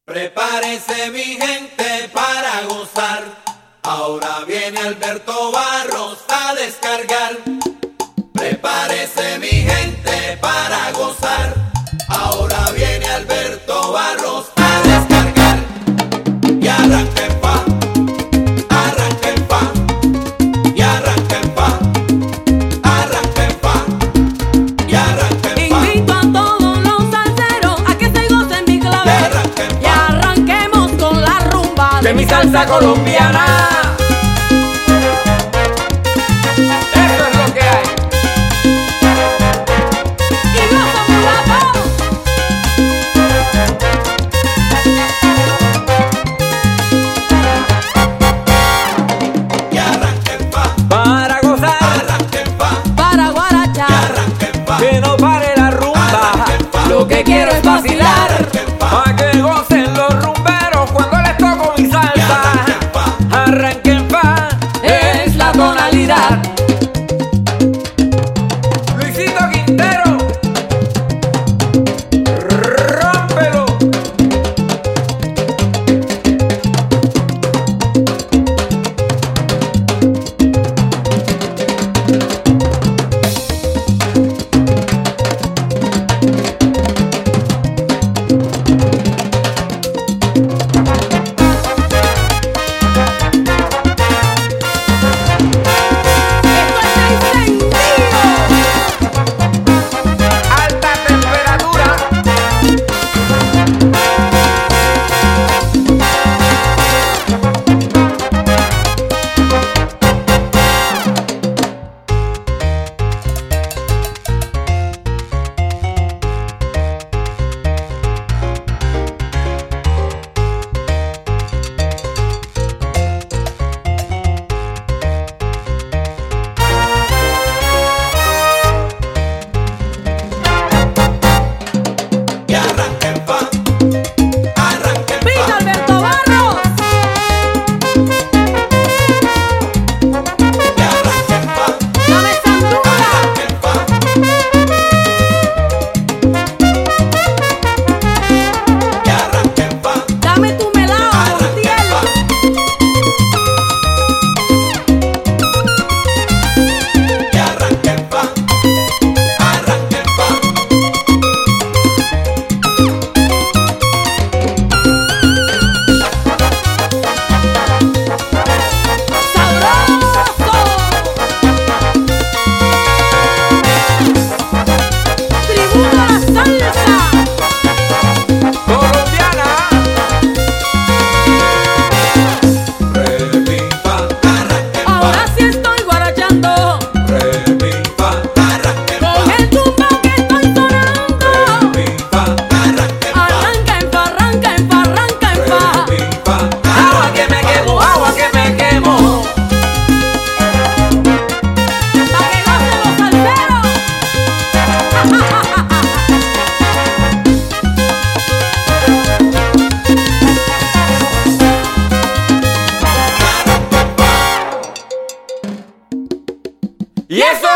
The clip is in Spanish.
Prepárese mi gente para gozar. Ahora viene Alberto Barros a descargar. Prepárese mi gente para gozar. Ahora viene Alberto Barros a descargar. Y arranquen pa, arranquen pa, y arranquen pa, arranquen pa, y arranquen pa. Invito a todos los salseros a que se gocen mi clave y arranquemos con la rumba de mi salsa colombiana. Eso es lo que hay. Y goza mulato. Y arranquen pa, Para gozar, arranquen pa, Para guarachar, arranquen pa, que no pare la rumba. arranquen pa. lo que quiero es vacilar. Arranquen pa, Pa' que gocen los rumberos cuando les toco mi salsa. arranquen pa. Arranquen pa, Es la tonalidad. Luisito Quintero, rómpelo. Esto está encendido. Alta temperatura. Y arranquen pa, arranquen ¡Viva pa, Alberto Barros! y arranquen pa, ¡Dame sandunga! arranquen pa, y arranquen pa, ¡Dame tu melao, arranquen Montiel! pa, y arranquen pa, arranquen pa. ¡Sabroso! ¡Tributo a la salsa! Colombiana. Re, mi, fa, arranquen pa, Ahora sí estoy guarachando re, mi, fa, arranquen pa, con el tumbao que estoy sonando. re, mi, fa, arranquen pa, Arranca en fa, arranca en fa, arranca en fa. re, mi, fa, Agua que me quemo, agua que me quemo. Pa' que gocen los salseros. Y eso